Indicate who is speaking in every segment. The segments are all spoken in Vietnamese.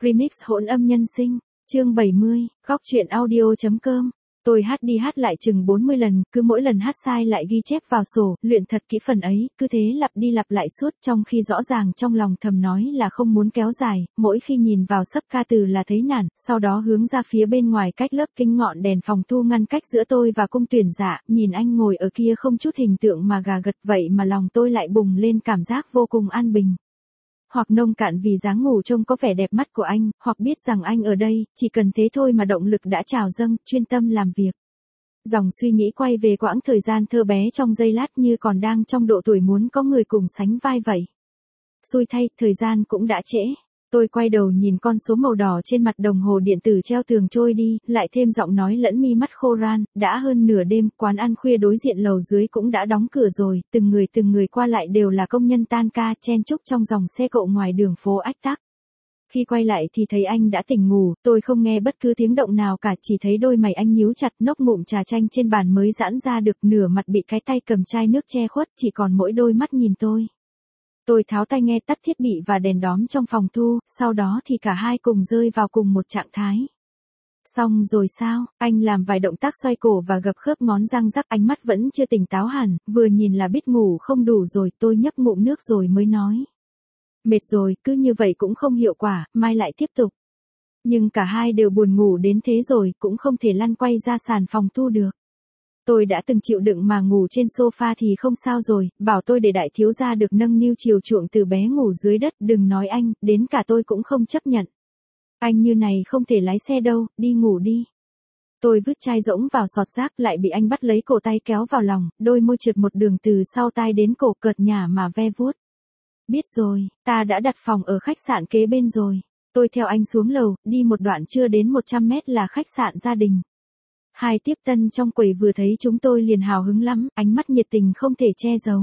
Speaker 1: Remix hỗn âm nhân sinh, chương 70, góc truyện audio.com. Tôi hát đi hát lại chừng 40 lần, cứ mỗi lần hát sai lại ghi chép vào sổ, luyện thật kỹ phần ấy, cứ thế lặp đi lặp lại suốt, trong khi rõ ràng trong lòng thầm nói là không muốn kéo dài, mỗi khi nhìn vào sấp ca từ là thấy nản, sau đó hướng ra phía bên ngoài cách lớp kính ngọn đèn phòng thu ngăn cách giữa tôi và cung tuyển dạ, nhìn anh ngồi ở kia không chút hình tượng mà gà gật, vậy mà lòng tôi lại bùng lên cảm giác vô cùng an bình. Hoặc nông cạn vì dáng ngủ trông có vẻ đẹp mắt của anh, hoặc biết rằng anh ở đây, chỉ cần thế thôi mà động lực đã trào dâng, chuyên tâm làm việc. Dòng suy nghĩ quay về quãng thời gian thơ bé trong giây lát như còn đang trong độ tuổi muốn có người cùng sánh vai vậy. Xui thay, thời gian cũng đã trễ. Tôi quay đầu nhìn con số màu đỏ trên mặt đồng hồ điện tử treo tường trôi đi, lại thêm giọng nói lẫn mi mắt khô ran, đã hơn nửa đêm, quán ăn khuya đối diện lầu dưới cũng đã đóng cửa rồi, từng người qua lại đều là công nhân tan ca chen chúc trong dòng xe cộ ngoài đường phố ách tắc. Khi quay lại thì thấy anh đã tỉnh ngủ, tôi không nghe bất cứ tiếng động nào cả, chỉ thấy đôi mày anh nhíu chặt, nốc ngụm trà chanh trên bàn mới giãn ra được, nửa mặt bị cái tay cầm chai nước che khuất, chỉ còn mỗi đôi mắt nhìn tôi. Tôi tháo tai nghe, tắt thiết bị và đèn đóm trong phòng thu, sau đó thì cả hai cùng rơi vào cùng một trạng thái. Xong rồi sao? Anh làm vài động tác xoay cổ và gập khớp ngón răng rắc, ánh mắt vẫn chưa tỉnh táo hẳn, vừa nhìn là biết ngủ không đủ rồi, tôi nhấp ngụm nước rồi mới nói. Mệt rồi, cứ như vậy cũng không hiệu quả, mai lại tiếp tục. Nhưng cả hai đều buồn ngủ đến thế rồi, cũng không thể lăn quay ra sàn phòng thu được. Tôi đã từng chịu đựng mà ngủ trên sofa thì không sao rồi, bảo tôi để đại thiếu gia được nâng niu chiều chuộng từ bé ngủ dưới đất, đừng nói anh, đến cả tôi cũng không chấp nhận. Anh như này không thể lái xe đâu, đi ngủ đi. Tôi vứt chai rỗng vào sọt rác, lại bị anh bắt lấy cổ tay kéo vào lòng, đôi môi trượt một đường từ sau tai đến cổ, cợt nhả mà ve vuốt. Biết rồi, ta đã đặt phòng ở khách sạn kế bên rồi. Tôi theo anh xuống lầu, đi một đoạn chưa đến 100 mét là khách sạn gia đình. Hai tiếp tân trong quầy vừa thấy chúng tôi liền hào hứng lắm, ánh mắt nhiệt tình không thể che giấu.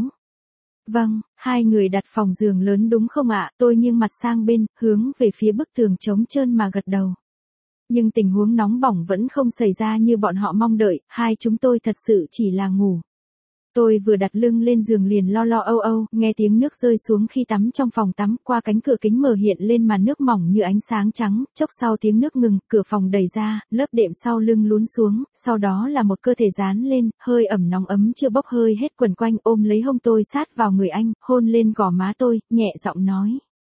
Speaker 1: Vâng, hai người đặt phòng giường lớn đúng không ạ? Tôi nghiêng mặt sang bên, hướng về phía bức tường trống trơn mà gật đầu. Nhưng tình huống nóng bỏng vẫn không xảy ra như bọn họ mong đợi, hai chúng tôi thật sự chỉ là ngủ. Tôi vừa đặt lưng lên giường liền lo âu âu, nghe tiếng nước rơi xuống khi tắm trong phòng tắm, qua cánh cửa kính mở hiện lên màn nước mỏng như ánh sáng trắng, chốc sau tiếng nước ngừng, cửa phòng đẩy ra, lớp đệm sau lưng lún xuống, sau đó là một cơ thể dán lên, hơi ẩm nóng ấm chưa bốc hơi hết quần quanh, ôm lấy hông tôi sát vào người anh, hôn lên gò má tôi, nhẹ giọng nói.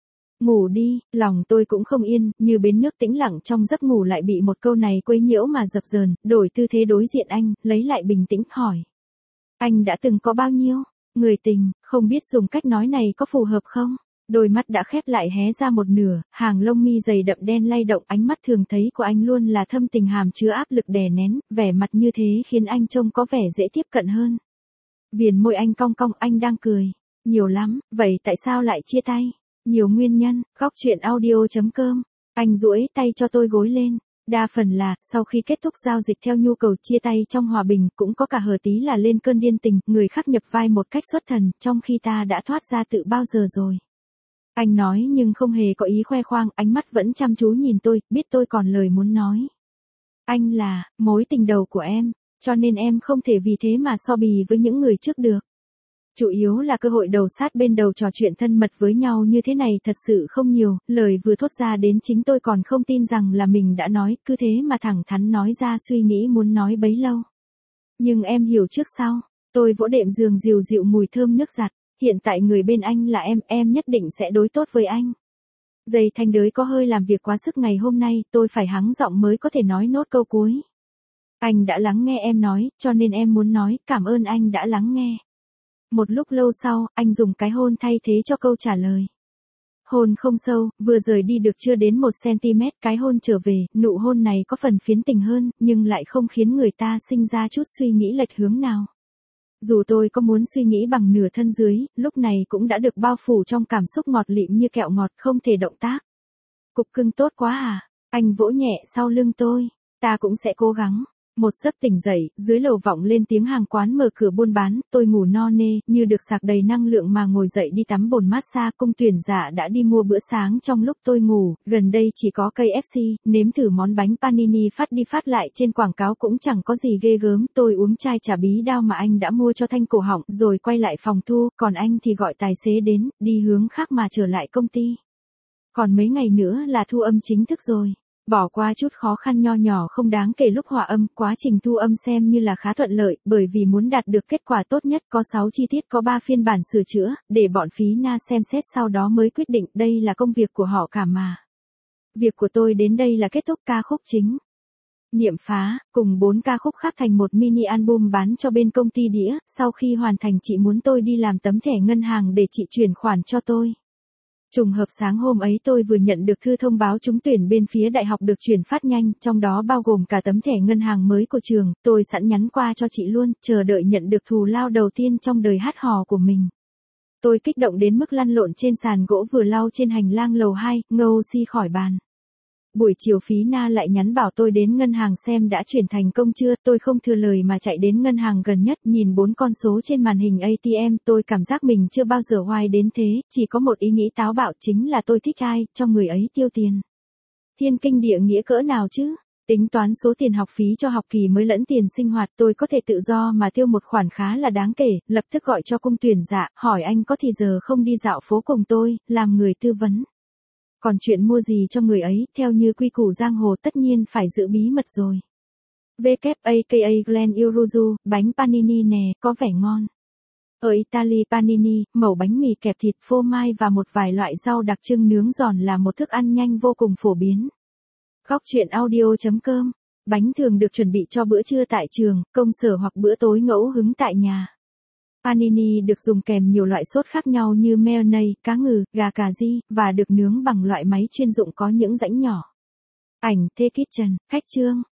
Speaker 1: Ngủ đi, lòng tôi cũng không yên, như bến nước tĩnh lặng trong giấc ngủ lại bị một câu này quấy nhiễu mà dập dờn, đổi tư thế đối diện anh, lấy lại bình tĩnh, hỏi. Anh đã từng có bao nhiêu người tình, không biết dùng cách nói này có phù hợp không? Đôi mắt đã khép lại hé ra một nửa, hàng lông mi dày đậm đen lay động, ánh mắt thường thấy của anh luôn là thâm tình hàm chứa áp lực đè nén, vẻ mặt như thế khiến anh trông có vẻ dễ tiếp cận hơn. Viền môi anh cong cong, anh đang cười. Nhiều lắm, vậy tại sao lại chia tay? Nhiều nguyên nhân, góc truyện audio.com. Anh duỗi tay cho tôi gối lên. Đa phần là, sau khi kết thúc giao dịch theo nhu cầu chia tay trong hòa bình, cũng có cả hờ tí là lên cơn điên tình, người khác nhập vai một cách xuất thần, trong khi ta đã thoát ra tự bao giờ rồi. Anh nói nhưng không hề có ý khoe khoang, ánh mắt vẫn chăm chú nhìn tôi, biết tôi còn lời muốn nói. Anh là, mối tình đầu của em, cho nên em không thể vì thế mà so bì với những người trước được. Chủ yếu là cơ hội đầu sát bên đầu trò chuyện thân mật với nhau như thế này thật sự không nhiều, lời vừa thốt ra đến chính tôi còn không tin rằng là mình đã nói, cứ thế mà thẳng thắn nói ra suy nghĩ muốn nói bấy lâu. Nhưng em hiểu trước sau, tôi vỗ đệm giường dịu dịu mùi thơm nước giặt, hiện tại người bên anh là em nhất định sẽ đối tốt với anh. Dây thanh đới có hơi làm việc quá sức ngày hôm nay, tôi phải hắng giọng mới có thể nói nốt câu cuối. Anh đã lắng nghe em nói, cho nên em muốn nói, cảm ơn anh đã lắng nghe. Một lúc lâu sau, anh dùng cái hôn thay thế cho câu trả lời. Hôn không sâu, vừa rời đi được chưa đến 1cm, cái hôn trở về, nụ hôn này có phần phiến tình hơn, nhưng lại không khiến người ta sinh ra chút suy nghĩ lệch hướng nào. Dù tôi có muốn suy nghĩ bằng nửa thân dưới, lúc này cũng đã được bao phủ trong cảm xúc ngọt lịm như kẹo ngọt, không thể động tác. Cục cưng tốt quá à? Anh vỗ nhẹ sau lưng tôi. Ta cũng sẽ cố gắng. Một giấc tỉnh dậy, dưới lầu vọng lên tiếng hàng quán mở cửa buôn bán, tôi ngủ no nê, như được sạc đầy năng lượng mà ngồi dậy đi tắm bồn massage. Cung tuyển dạ đã đi mua bữa sáng trong lúc tôi ngủ, gần đây chỉ có KFC, nếm thử món bánh panini phát đi phát lại trên quảng cáo cũng chẳng có gì ghê gớm. Tôi uống chai trà bí đao mà anh đã mua cho thanh cổ họng, rồi quay lại phòng thu, còn anh thì gọi tài xế đến, đi hướng khác mà trở lại công ty. Còn mấy ngày nữa là thu âm chính thức rồi. Bỏ qua chút khó khăn nho nhỏ không đáng kể lúc hòa âm, quá trình thu âm xem như là khá thuận lợi, bởi vì muốn đạt được kết quả tốt nhất có 6 chi tiết có 3 phiên bản sửa chữa, để bọn phí na xem xét sau đó mới quyết định, đây là công việc của họ cả mà. Việc của tôi đến đây là kết thúc ca khúc chính. Niệm phá, cùng 4 ca khúc khác thành một mini album bán cho bên công ty đĩa, sau khi hoàn thành chị muốn tôi đi làm tấm thẻ ngân hàng để chị chuyển khoản cho tôi. Trùng hợp sáng hôm ấy tôi vừa nhận được thư thông báo trúng tuyển bên phía đại học được chuyển phát nhanh, trong đó bao gồm cả tấm thẻ ngân hàng mới của trường, tôi sẵn nhắn qua cho chị luôn, chờ đợi nhận được thù lao đầu tiên trong đời hát hò của mình. Tôi kích động đến mức lăn lộn trên sàn gỗ vừa lau trên hành lang lầu 2, ngâu si khỏi bàn. Buổi chiều phí na lại nhắn bảo tôi đến ngân hàng xem đã chuyển thành công chưa, tôi không thừa lời mà chạy đến ngân hàng gần nhất, nhìn 4 con số trên màn hình ATM, tôi cảm giác mình chưa bao giờ hoài đến thế, chỉ có một ý nghĩ táo bạo chính là tôi thích ai, cho người ấy tiêu tiền. Thiên kinh địa nghĩa cỡ nào chứ? Tính toán số tiền học phí cho học kỳ mới lẫn tiền sinh hoạt, tôi có thể tự do mà tiêu một khoản khá là đáng kể, lập tức gọi cho cung tuyển dạ, hỏi anh có thì giờ không đi dạo phố cùng tôi, làm người tư vấn. Còn chuyện mua gì cho người ấy, theo như quy củ giang hồ tất nhiên phải giữ bí mật rồi. WAKA Glen Iruzu, bánh panini nè, có vẻ ngon. Ở Italy panini, mẩu bánh mì kẹp thịt phô mai và một vài loại rau đặc trưng nướng giòn là một thức ăn nhanh vô cùng phổ biến. Góc truyện audio.com. Bánh thường được chuẩn bị cho bữa trưa tại trường, công sở hoặc bữa tối ngẫu hứng tại nhà. Panini được dùng kèm nhiều loại sốt khác nhau như mayonnaise, cá ngừ, gà cà ri, và được nướng bằng loại máy chuyên dụng có những rãnh nhỏ. Ảnh The Kitchen, khách trương.